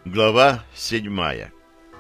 Глава 7.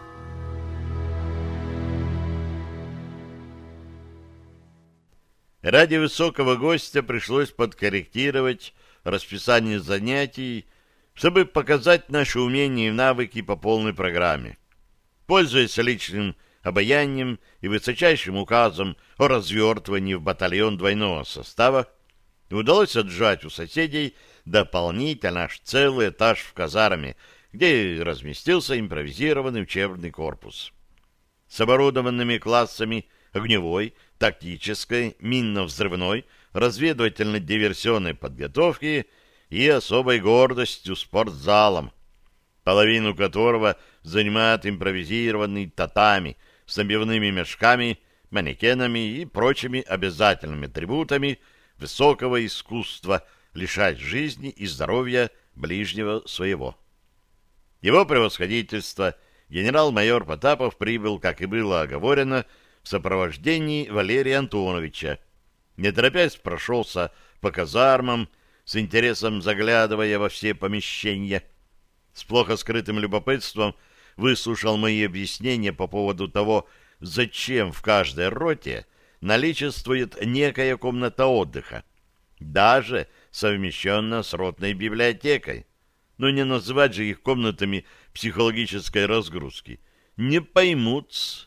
Ради высокого гостя пришлось подкорректировать расписание занятий, чтобы показать наши умения и навыки по полной программе. Пользуясь личным обаянием и высочайшим указом о развертывании в батальон двойного состава, удалось отжать у соседей дополнительно аж целый этаж в казарме, где разместился импровизированный учебный корпус. С оборудованными классами огневой, тактической, минно-взрывной, разведывательно-диверсионной подготовки и особой гордостью спортзалом, половину которого занимает импровизированный татами с набивными мешками, манекенами и прочими обязательными атрибутами высокого искусства лишать жизни и здоровья ближнего своего. Его превосходительство генерал-майор Потапов прибыл, как и было оговорено, в сопровождении Валерия Антоновича. Не торопясь прошелся по казармам, с интересом заглядывая во все помещения. С плохо скрытым любопытством выслушал мои объяснения по поводу того, зачем в каждой роте наличествует некая комната отдыха, даже совмещенная с ротной библиотекой. Но не называть же их комнатами психологической разгрузки. Не поймут.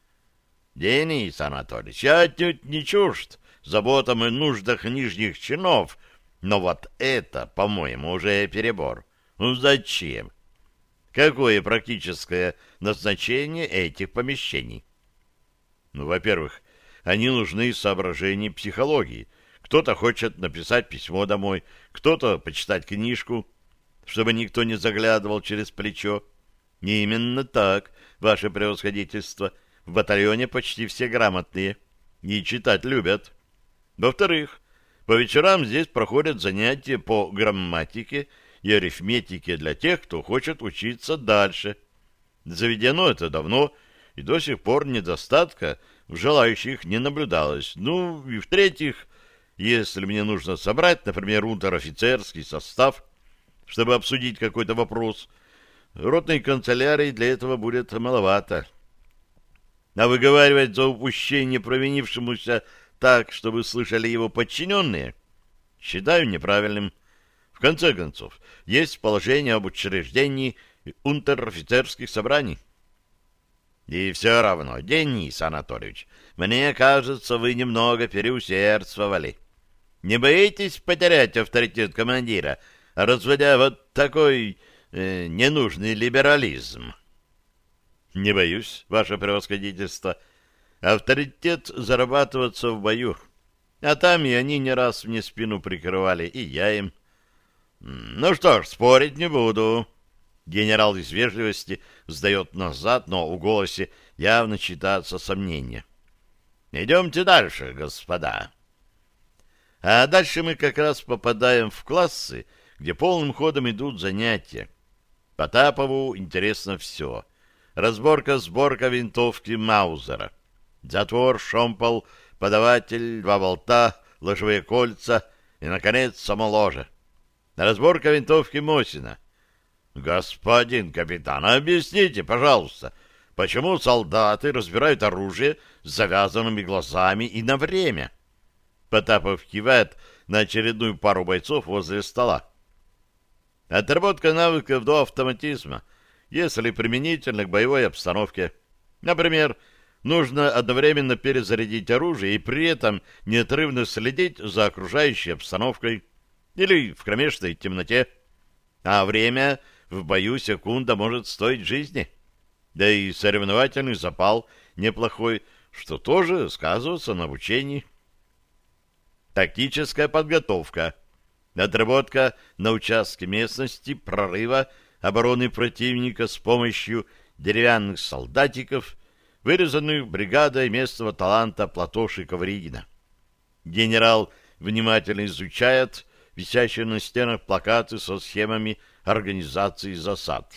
Денис Анатольевич, я отнюдь не чужд заботам и нуждах нижних чинов, но вот это, по-моему, уже перебор. Ну зачем? Какое практическое назначение этих помещений? Ну, во-первых, они нужны из соображений психологии. Кто-то хочет написать письмо домой, кто-то почитать книжку, чтобы никто не заглядывал через плечо. Не именно так, ваше превосходительство. В батальоне почти все грамотные и читать любят. Во-вторых, по вечерам здесь проходят занятия по грамматике и арифметике для тех, кто хочет учиться дальше. Заведено это давно, и до сих пор недостатка в желающих не наблюдалось. Ну, и в-третьих, если мне нужно собрать, например, унтер-офицерский состав, чтобы обсудить какой-то вопрос, ротной канцелярии для этого будет маловато. А выговаривать за упущение провинившемуся так, чтобы слышали его подчиненные, считаю неправильным. В конце концов, есть положение об учреждении унтер-офицерских собраний. И все равно, Денис Анатольевич, мне кажется, вы немного переусердствовали. Не боитесь потерять авторитет командира, разводя вот такой ненужный либерализм? Не боюсь, ваше превосходительство. Авторитет зарабатываться в бою. А там и они не раз мне спину прикрывали, и я им. Ну что ж, спорить не буду. Генерал из вежливости сдает назад, но в голосе явно читается сомнение. Идемте дальше, господа. А дальше мы как раз попадаем в классы, где полным ходом идут занятия. Потапову интересно все. Разборка-сборка винтовки Маузера. Затвор, шомпол, подаватель, 2 болта, ложевые кольца и, наконец, само ложе. Разборка винтовки Мосина. Господин капитан, объясните, пожалуйста, почему солдаты разбирают оружие с завязанными глазами и на время? Потапов кивает на очередную пару бойцов возле стола. Отработка навыков до автоматизма, если применительно к боевой обстановке. Например, нужно одновременно перезарядить оружие и при этом неотрывно следить за окружающей обстановкой или в кромешной темноте. А время в бою секунда может стоить жизни. Да и соревновательный запал неплохой, что тоже сказывается на обучении. Тактическая подготовка. Отработка на участке местности прорыва обороны противника с помощью деревянных солдатиков, вырезанных бригадой местного таланта Платоши Ковригина. Генерал внимательно изучает висящие на стенах плакаты со схемами организации засад.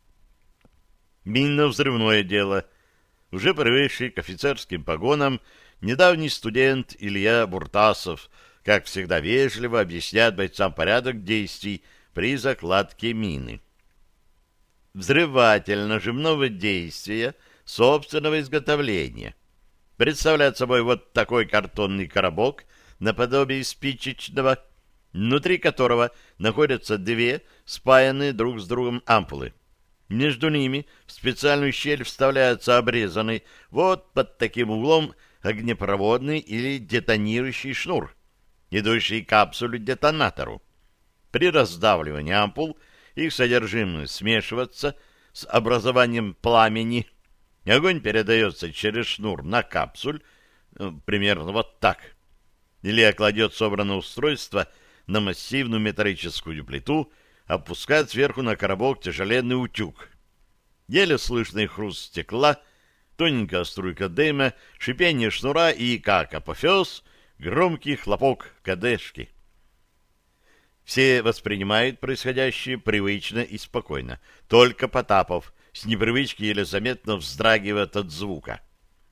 Минно-взрывное дело. Уже привыкший к офицерским погонам недавний студент Илья Буртасов, как всегда вежливо объясняет бойцам порядок действий при закладке мины. взрыватель нажимного действия собственного изготовления. Представляет собой вот такой картонный коробок наподобие спичечного, внутри которого находятся две спаянные друг с другом ампулы. Между ними в специальную щель вставляется обрезанный вот под таким углом огнепроводный или детонирующий шнур, идущий к капсуле-детонатору. При раздавливании ампул их содержимое смешивается с образованием пламени. Огонь передается через шнур на капсуль, примерно вот так. Илья кладет собранное устройство на массивную металлическую плиту, опускает сверху на коробок тяжеленный утюг. Еле слышный хруст стекла, тоненькая струйка дыма, шипение шнура и, как апофеоз, громкий хлопок кадешки. Все воспринимают происходящее привычно и спокойно. Только Потапов с непривычки еле заметно вздрагивает от звука.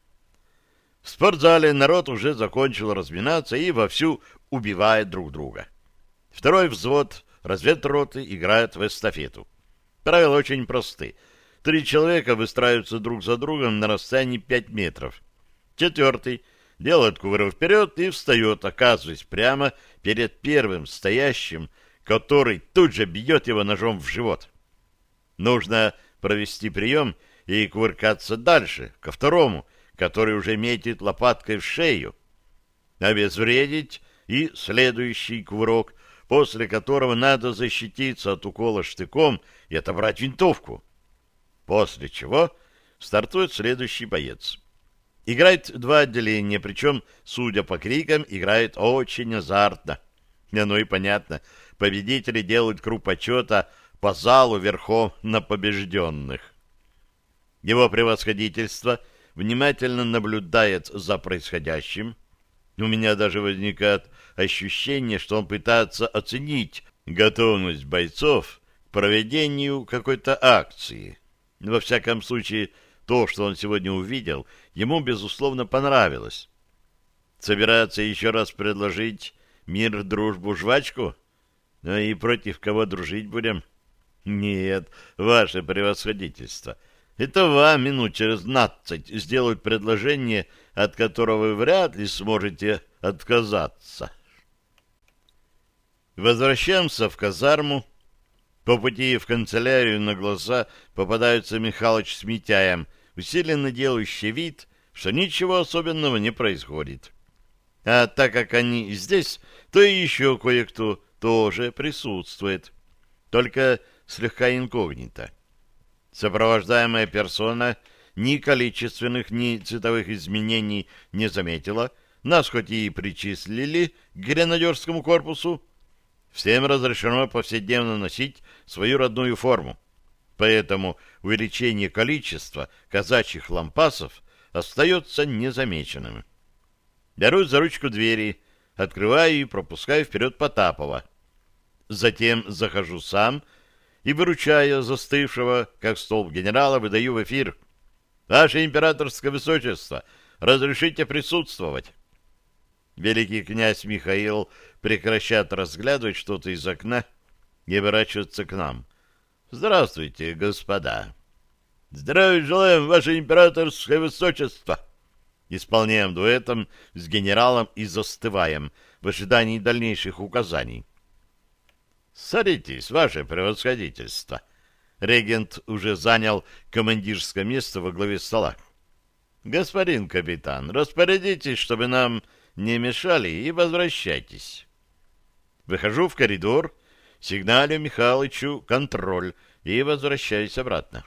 В спортзале народ уже закончил разминаться и вовсю убивает друг друга. Второй взвод разведроты играет в эстафету. Правила очень просты. 3 человека выстраиваются друг за другом на расстоянии 5 метров. 4 делает кувырок вперед и встает, оказываясь прямо перед первым стоящим, который тут же бьет его ножом в живот. Нужно провести прием и кувыркаться дальше, ко второму, который уже метит лопаткой в шею. Обезвредить и следующий кувырок, после которого надо защититься от укола штыком и отобрать винтовку. После чего стартует следующий боец. Играет 2 отделения, причем, судя по крикам, играет очень азартно. Оно и понятно. Победители делают круг почета по залу верхом на побежденных. Его превосходительство внимательно наблюдает за происходящим. У меня даже возникает ощущение, что он пытается оценить готовность бойцов к проведению какой-то акции. Во всяком случае, то, что он сегодня увидел, ему, безусловно, понравилось. Собирается еще раз предложить мир, дружбу, жвачку? Ну и против кого дружить будем? Нет, ваше превосходительство. Это вам минут через 15 сделают предложение, от которого вы вряд ли сможете отказаться. Возвращаемся в казарму. По пути в канцелярию на глаза попадаются Михалыч с Митяем, усиленно делающий вид, что ничего особенного не происходит. А так как они здесь, то и еще кое-кто тоже присутствует, только слегка инкогнито. Сопровождаемая персона ни количественных, ни цветовых изменений не заметила, нас хоть и причислили к гренадерскому корпусу, всем разрешено повседневно носить свою родную форму. Поэтому увеличение количества казачьих лампасов остается незамеченным. Берусь за ручку двери, открываю и пропускаю вперед Потапова. Затем захожу сам и, выручая застывшего, как столб генерала, выдаю в эфир: «Ваше императорское высочество, разрешите присутствовать». Великий князь Михаил прекращает разглядывать что-то из окна и оборачивается к нам. «Здравствуйте, господа!» «Здравия желаем, ваше императорское высочество!» Исполняем дуэтом с генералом и застываем в ожидании дальнейших указаний. «Садитесь, ваше превосходительство!» Регент уже занял командирское место во главе стола. «Господин капитан, распорядитесь, чтобы нам не мешали, и возвращайтесь». Выхожу в коридор, сигналю Михалычу «контроль» и возвращаюсь обратно.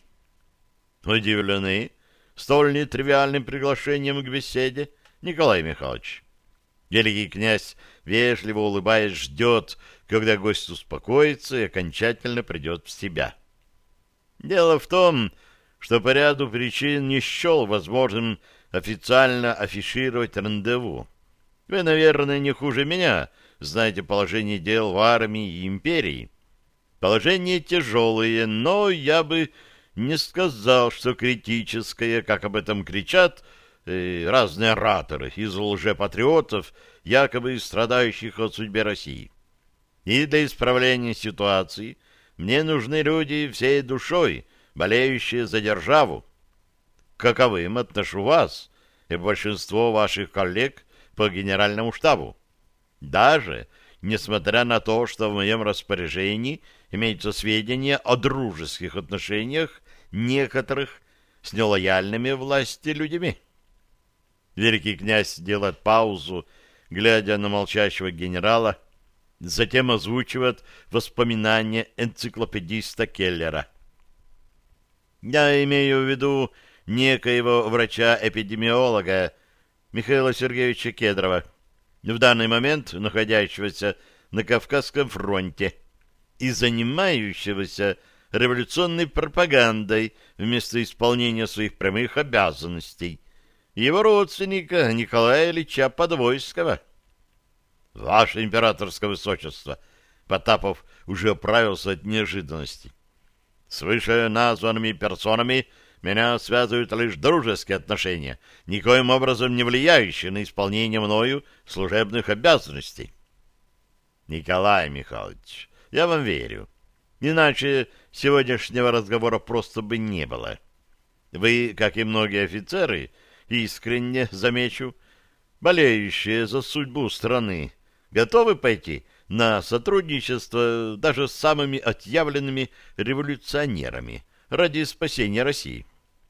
Удивлены столь нетривиальным приглашением к беседе, Николай Михайлович? Великий князь, вежливо улыбаясь, ждет, когда гость успокоится и окончательно придет в себя. Дело в том, что по ряду причин не счел возможным официально афишировать рандеву. Вы, наверное, не хуже меня знаете положение дел в армии и империи. Положение тяжелое, но я бы не сказал, что критическое, как об этом кричат разные ораторы из лжепатриотов, якобы страдающих от судьбы России. И для исправления ситуации мне нужны люди всей душой, болеющие за державу. К каковым отношу вас и большинство ваших коллег по генеральному штабу. Даже несмотря на то, что в моем распоряжении имеются сведения о дружеских отношениях некоторых с нелояльными власти людьми. Великий князь делает паузу, глядя на молчащего генерала, затем озвучивает воспоминания энциклопедиста Келлера. Я имею в виду некоего врача-эпидемиолога Михаила Сергеевича Кедрова, в данный момент находящегося на Кавказском фронте и занимающегося революционной пропагандой вместо исполнения своих прямых обязанностей, его родственника Николая Ильича Подвойского. Ваше императорское высочество, Потапов уже оправился от неожиданности. С вышеназванными персонами меня связывают лишь дружеские отношения, никоим образом не влияющие на исполнение мною служебных обязанностей. Николай Михайлович, я вам верю. Иначе сегодняшнего разговора просто бы не было. Вы, как и многие офицеры, искренне, замечу, болеющие за судьбу страны, готовы пойти на сотрудничество даже с самыми отъявленными революционерами ради спасения России.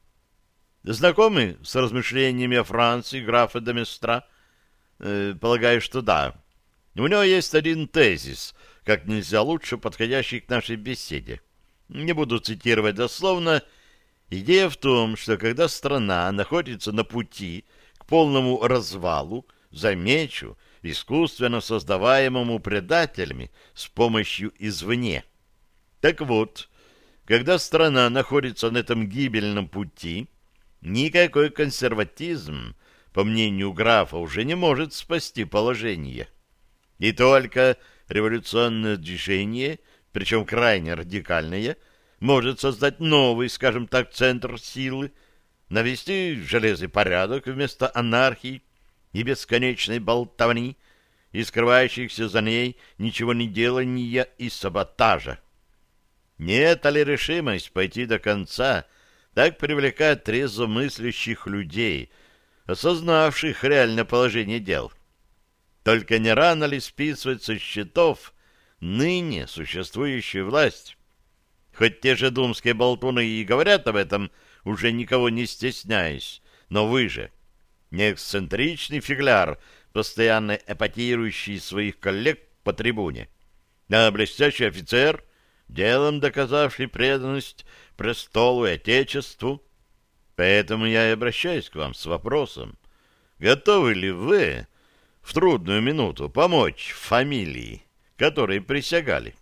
Знакомы с размышлениями о Франции графа де Местра? Полагаю, что да. У него есть один тезис, как нельзя лучше подходящий к нашей беседе. Не буду цитировать дословно. Идея в том, что когда страна находится на пути к полному развалу, замечу, искусственно создаваемому предателями с помощью извне. Так вот, когда страна находится на этом гибельном пути, никакой консерватизм, по мнению графа, уже не может спасти положение. И только революционное движение, причем крайне радикальное, может создать новый, скажем так, центр силы, навести железный порядок вместо анархии и бесконечной болтовни, и скрывающихся за ней ничего не делания и саботажа. Не эта ли решимость пойти до конца так привлекает трезвомыслящих людей, осознавших реальное положение дел? Только не рано ли списывать со счетов ныне существующую власть? Хоть те же думские болтуны и говорят об этом, уже никого не стесняясь, но вы же не эксцентричный фигляр, постоянно эпатирующий своих коллег по трибуне, а блестящий офицер, делом доказавший преданность престолу и отечеству. Поэтому я и обращаюсь к вам с вопросом: готовы ли вы в трудную минуту помочь фамилии, которой присягали?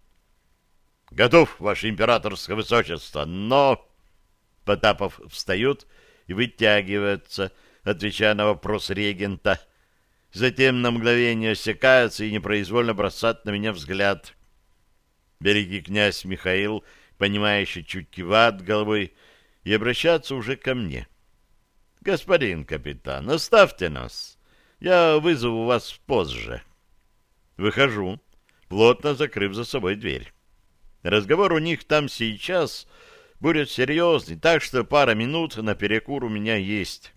Готов, ваше императорское высочество, но... Потапов встает и вытягивается, отвечая на вопрос регента. Затем на мгновение осекается и непроизвольно бросает на меня взгляд. Великий князь Михаил, понимающе чуть кивает головой и обращается уже ко мне. Господин капитан, оставьте нас. Я вызову вас позже. Выхожу, плотно закрыв за собой дверь. Разговор у них там сейчас будет серьезный, так что пара минут на перекур у меня есть.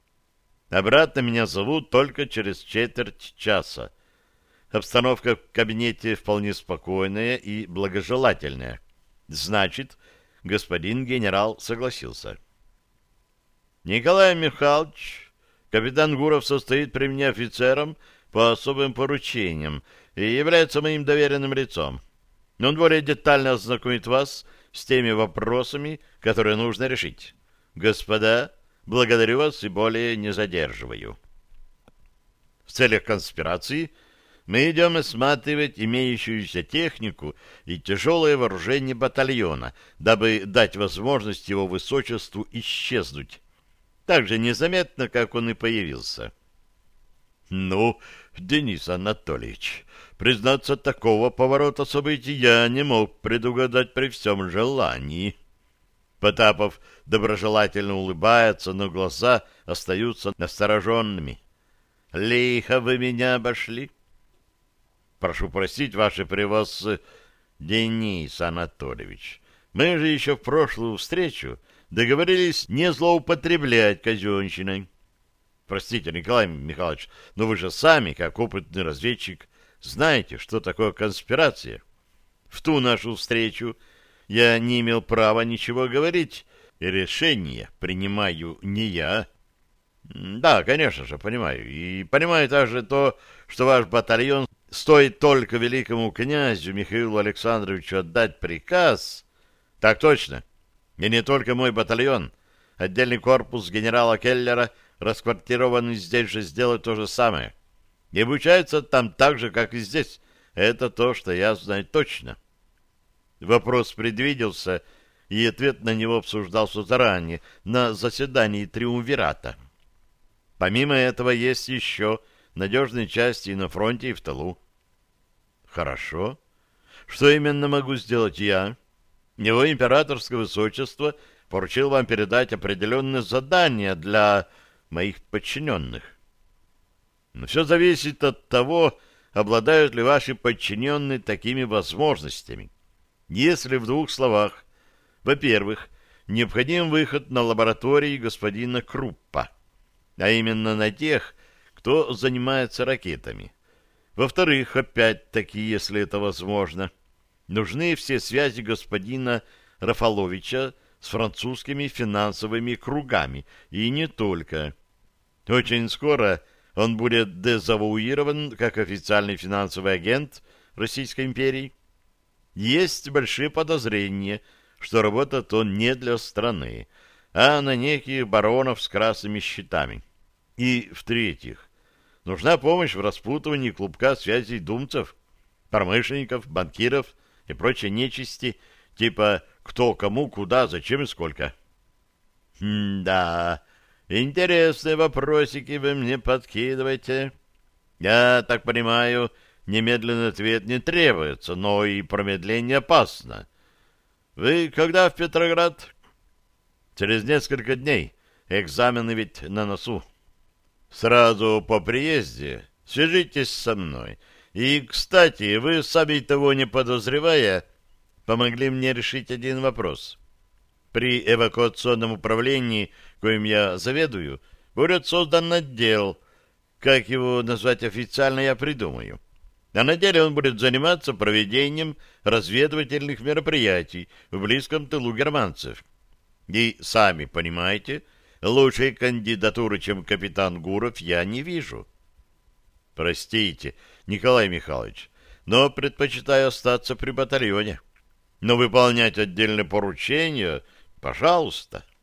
Обратно меня зовут только через четверть часа. Обстановка в кабинете вполне спокойная и благожелательная. Значит, господин генерал согласился. Николай Михайлович, капитан Гуров состоит при мне офицером по особым поручениям и является моим доверенным лицом. Он более детально ознакомит вас с теми вопросами, которые нужно решить. Господа, благодарю вас и более не задерживаю. В целях конспирации мы идем осматривать имеющуюся технику и тяжелое вооружение батальона, дабы дать возможность его высочеству исчезнуть. Так же незаметно, как он и появился. Ну, Денис Анатольевич, признаться, такого поворота событий я не мог предугадать при всем желании. Потапов доброжелательно улыбается, но глаза остаются настороженными. Лихо вы меня обошли. Прошу простить, ваше превосходительство, Денис Анатольевич. Мы же еще в прошлую встречу договорились не злоупотреблять казенщиной. Простите, Николай Михайлович, но вы же сами, как опытный разведчик, знаете, что такое конспирация. В ту нашу встречу я не имел права ничего говорить, и решение принимаю не я. Да, конечно же, понимаю. И понимаю также то, что ваш батальон стоит только великому князю Михаилу Александровичу отдать приказ. Так точно. И не только мой батальон. Отдельный корпус генерала Келлера, расквартированный здесь же, сделает то же самое. И обучается там так же, как и здесь. Это то, что я знаю точно. Вопрос предвиделся, и ответ на него обсуждался заранее, на заседании Триумвирата. Помимо этого, есть еще надежные части и на фронте, и в тылу. Хорошо. Что именно могу сделать я? Его императорское высочество поручил вам передать определенные задания для моих подчиненных. Но все зависит от того, обладают ли ваши подчиненные такими возможностями. Если в двух словах, во-первых, необходим выход на лаборатории господина Круппа, а именно на тех, кто занимается ракетами. Во-вторых, опять-таки, если это возможно, нужны все связи господина Рафаловича с французскими финансовыми кругами, и не только. Очень скоро он будет дезавуирован как официальный финансовый агент Российской империи. Есть большие подозрения, что работает он не для страны, а на неких баронов с красными щитами. И, в-третьих, нужна помощь в распутывании клубка связей думцев, промышленников, банкиров и прочей нечисти, типа кто, кому, куда, зачем и сколько. Да, интересные вопросики вы мне подкидываете. Я так понимаю, немедленный ответ не требуется, но и промедление опасно. Вы когда в Петроград? Через несколько дней. Экзамены ведь на носу. Сразу по приезде свяжитесь со мной. И, кстати, вы, сами того не подозревая, помогли мне решить один вопрос. При эвакуационном управлении, коим я заведую, будет создан отдел. Как его назвать официально, я придумаю. А на деле он будет заниматься проведением разведывательных мероприятий в близком тылу германцев. И, сами понимаете, лучшей кандидатуры, чем капитан Гуров, я не вижу. Простите, Николай Михайлович, но предпочитаю остаться при батальоне. Но выполнять отдельные поручения, пожалуйста.